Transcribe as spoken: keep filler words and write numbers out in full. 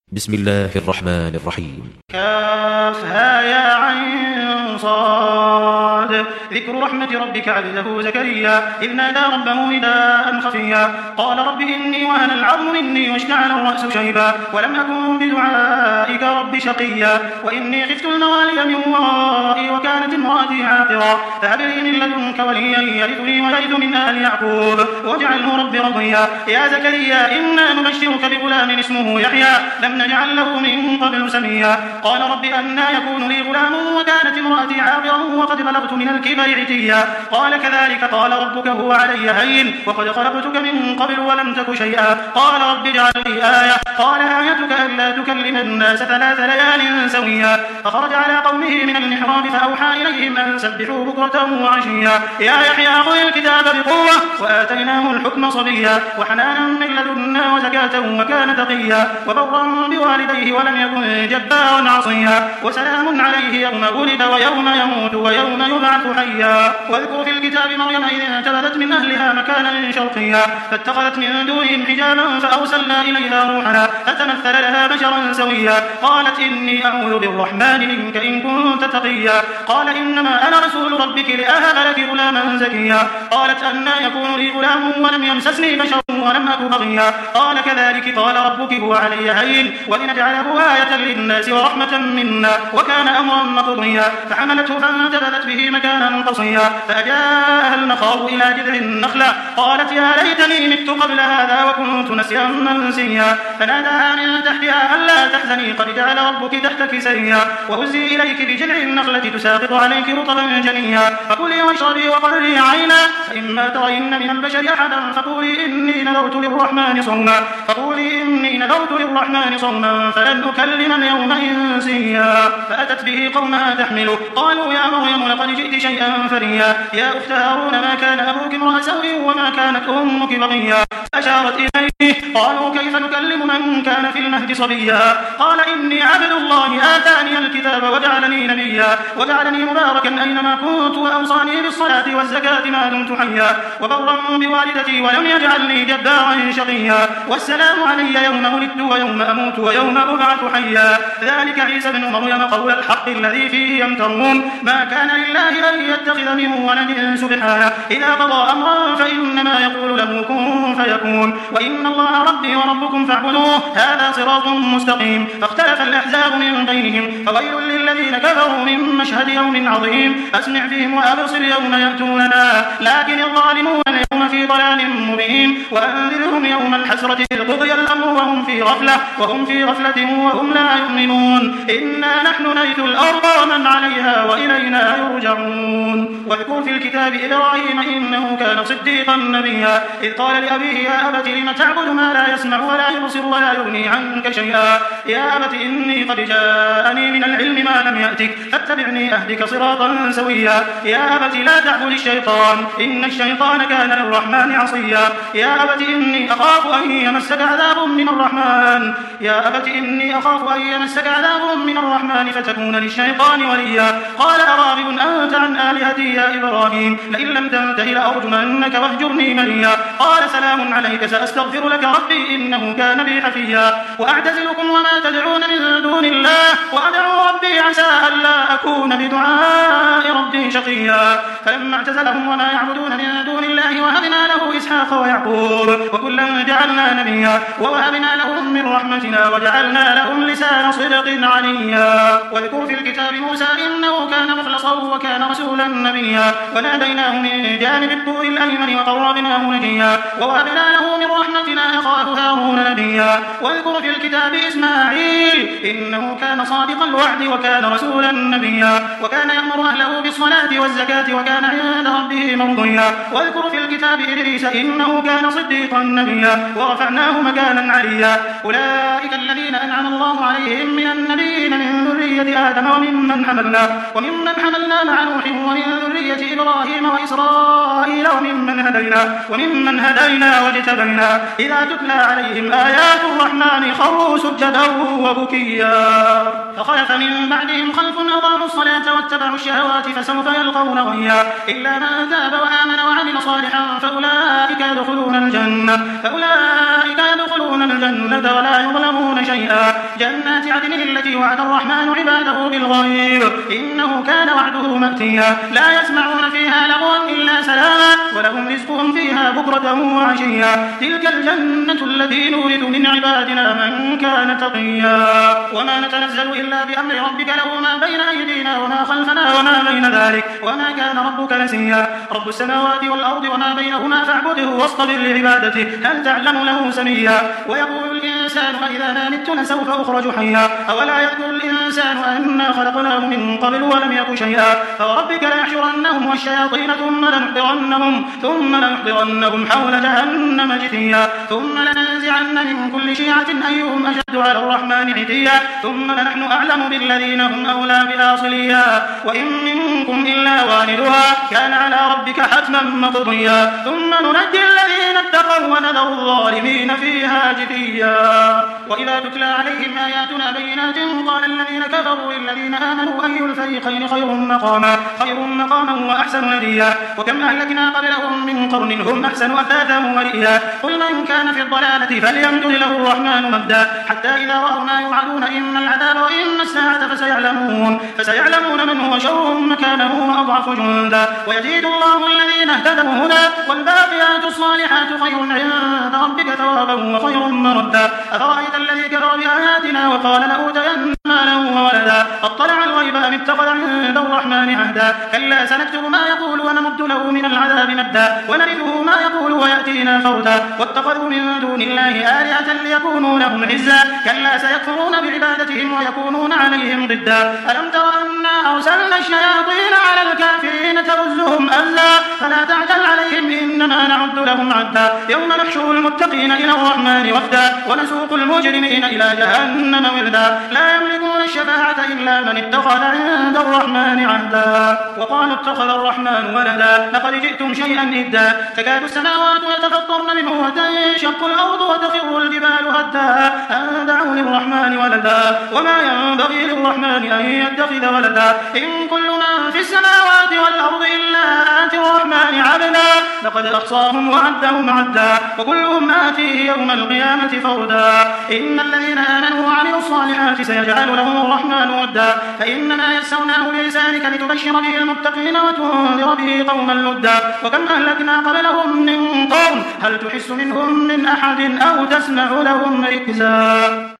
بسم الله الرحمن الرحيم. كافها يا عين صاد. ذكر رحمة ربك عبده زكريا إذ نادى ربه نداء خفيا قال رب إني وهن العظم مني واشتعل الرأس شيبا ولم أكن بدعائك رب شقيا وإني خفت الموالي من ورائي وكانت امرأتي عاقرا فهب لي من لدنك وليا يرثني ويرث من آل يعقوب واجعله رب رضيا يا زكريا إنا نبشرك بغلام اسمه يحيى لم نجعل له من قبل سميا قال رب أنى يكون لي غلام وكانت امرأتي عاقرا وقد بلغت من الكبر عتيا قال كذلك قال ربك هو علي هين وقد خلقتك من قبل ولم تك شيئا قال رب اجعل لي آية قال آيتك ألا تكلم الناس ثلاث ليال سويا فخرج على قومه من المحراب فأوحى إليهم أن سبحوا بكرة وعشيا يا يحيى خذ الكتاب بقوة وآتيناه الحكم صبيا وحنانا من لدنا وزكاة وكان تقيا وبرا بوالديه ولم يكن جبارا عصيا وسلام عليه يوم ولد ويوم يموت ويوم يبعث حيا واذكر في الكتاب مريم إذ انتبذت من أهلها مكانا شرقيا فاتخذت من دونهم حجابا فأرسلنا إليها روحنا فتمثل لها بشرا سويا قالت إني أعوذ بالرحمن منك إن كنت تقيا قال إنما أنا رسول ربك لأهب لك غلاما زكيا قالت أنى يكون لي غلام ولم يمسسني بشر ولم أك بغيا قال كذلك قال ربك هو علي هين ولنجعله آية للناس ورحمة منا وكان أمرا مقضيا فحملته فانتبذت به مكانا قصيا فأجاءها المخاض إلى جذع النخلة قالت يا ليتني مت قبل هذا وكنت نسيا منسيا فناداها من تحتها ألا تحزني قد جعل ربك تحتك سريا وهزي إليك بجذع النخلة تساقط عليك رطبا جنيا فكلي واشربي وقري عينا فإما ترين من البشر أحدا فقولي إني نذرت للرحمن صوما فقولي إني نذرت للرحمن صوما فلن أكلم اليوم إنسيا فأتت به قومها تحمله قالوا يا مريم لقد جئت شيئا فريا يا أخت هارون ما كان أبوك امرأ سوء وما كانت أمك بغيا أشارت إليه قالوا كيف نكلم من كان في المهد صبيا قال إني عبد الله آتاني الكتاب وجعلني نبيا وجعلني مباركا أينما كنت وأوصاني بالصلاة والزكاة ما دمت حيا وبرا بوالدتي ولم يجعلني جبارا شقيا والسلام علي يوم ولدت ويوم أموت ويوم أبعث حيا ذلك عيسى بن مريم قول الحق الذي فيه يمترون ما كان لله أن يتخذ من ولد سبحانه إذا قضى أمرا فإنما يقول له كن فيكون وإن الله ربي وربكم فاعبدوه هذا صراط مستقيم فاختلف الأحزاب من بينهم فويل للذين كفروا من مشهد يوم عظيم أسمع فيهم وأبصر يوم يأتوننا لكن الظالمون اليوم في ضلال مبين وأنذرهم يوم الحسرة إذ قضي الأمر وهم في غفلة وهم في غفلة وهم لا يؤمنون إنا نحن نرث الأرض ومن عليها وإلينا يرجعون واذكر في الكتاب إبراهيم إنه كان صديقا نبيا إذ قال لأبيه يا أبت لم تعبد ما لا يسمع ولا يبصر ولا يغني عنك شيئا يا أبت إني قد جاءني من العلم ما لم يأتك فاتبعني أهدك صراطا سويا يا أبت لا تعبد الشيطان إن الشيطان كان للرحمن عصيا يا أبت إني أخاف أن يمسك عذاب من الرحمن يا أبت إني أخاف أن يمسك عذاب من الرحمن فتكون للشيطان وليا قال أراغب أنت عن آلهتي يا إبراهيم لئن لم تنته لأرجمنك واهجرني مليا قال سلام عليك سأستغفر لك ربي إنه كان بي حفيا وأعتزلكم وما تدعون من دون الله وأدعو ربي عسى ألا أكون بدعاء ربي شقيا فلما اعتزلهم وما يعبدون من دون الله وهبنا له إسحاق ويعقوب وكلا جعلنا نبيا ووهبنا لهم من رحمتنا وجعلنا لهم لسان صدق عليا واذكر في الكتاب موسى إنه كان مخلصا وكان رسولا نبيا وناديناه من جانب الطور الأيمن وقربناه نجيا ووهبنا له من رحمتنا أخاه هارون نبيا واذكر في الكتاب إسماعيل إنه كان صادق الوعد وكان رسولا نبيا وكان يأمر أهله بالصلاة والزكاة وكان عند ربه مرضيا واذكر في الكتاب إدريس إنه كان صديقا نبيا ورفعناه مكانا عليا أولئك الذين أنعم الله عليهم من النبيين من ذرية آدم وممن حملنا وممن حملنا مع نوح ومن ذرية إبراهيم وإسرائيل وممن هدينا وممن هدينا واجتبينا إذا تتلى عليهم آيات الرحمن خروا سجدا وبكيا فخلف من بعدهم خلف أضاعوا الصلاة واتبعوا الشهوات فسوف يلقون غيا إلا من تاب وآمن وعمل صالحا فأولئك يدخلون الجنة فأولئك يدخلون الجنة ولا يظلمون شيئا جنات عدن التي وعد الرحمن عباده بالغيب إنه كان وعده مأتيا لا يسمعون فيها لغوا إلا سلاما ولهم رزقهم فيها بكرة وعشيا تلك الجنة التي نورث من عبادنا من كان تقيا وما نتنزل إلا بأمر ربك له ما بين أيدينا وما خلفنا وما بين ذلك وما كان ربك نسيا رب السماوات والأرض وما بينهما فاعبده واصطبر لعبادته هل تعلم له سميا ويقول الإنسان أإذا ما مت لسوف أخرج حيا أولا يذكر الإنسان أنا خلقناه من قبل ولم يك شيئا فوربك ليحشرنهم والشياطين ثم لنحضرنهم ثم لنحضرنهم حول جهنم جثيا ثم لننزعن من كل شيعة أيهم أشد على الرحمن عتيا ثم لنحن أعلم بالذين هم أولى بها صليا وإن منكم إلا واردها كان على ربك حتما مقضيا ثم ننجي الذين اتقوا ونذر الظالمين فيها جثيا وإذا تتلى عليهم آياتنا بينات قال الذين كفروا للذين آمنوا أي الفريقين خير مقاما خير مقاما وأحسن نديا وكم أهلكنا قبلهم من قرن هم أحسن أثاثا ورئيا قل من كان في الضلالة فليمدد له الرحمن مدا حتى إذا رأوا ما يوعدون إما العذاب وإما الساعة فسيعلمون فسيعلمون من هو شر مكانه وأضعف جندا ويزيد الله الذين اهتدوا هدى والباقيات الصالحات خير عند ربك ثوابا وخير مردا أفرأيت الذي كفر بآياتنا وقال لأوتين مالا وولدا اطلع الغيب أم اتخذ عند الرحمن عهدا كلا سنكتب ما يقول ونمد له من العذاب مدا ونرثه ما يقول ويأتينا فردا واتخذوا من دون الله آلهة ليكونوا لهم عزا كلا سيكفرون بعبادتهم ويكونون عليهم ضدا ألم تر أنا أرسلنا الشياطين على الكافرين تؤزهم أزا فلا تعجل عليهم إنما نعد لهم عدا يوم نحشر المتقين إلى الرحمن وفدا ونسوق المجرمين إلى جهنم وردا لا يملكون الشفاعة إلا من اتخذ عند الرحمن عهدا وقالوا اتخذ الرحمن ولدا لقد جئتم شيئا إدا تكاد السماوات يتفطرن منه وتنشق الأرض وتخر الجبال هدا أن دعوا للرحمن ولدا وما ينبغي للرحمن أن يتخذ ولدا إن كل من في السماوات والأرض إلا آتي الرحمن عبدا لقد أحصاهم وعدهم عدا وكلهم آتيه يوم القيامة فردا إن الذين آمنوا وعملوا الصالحات سيجعل لهم الرحمن ودا فإنما يسرناه بلسانك لتبشر به المتقين وتنذر به قوما لدا وكم أهلكنا قبلهم من قوم هل تحس منهم من أحد أو تسمع لهم ركزا.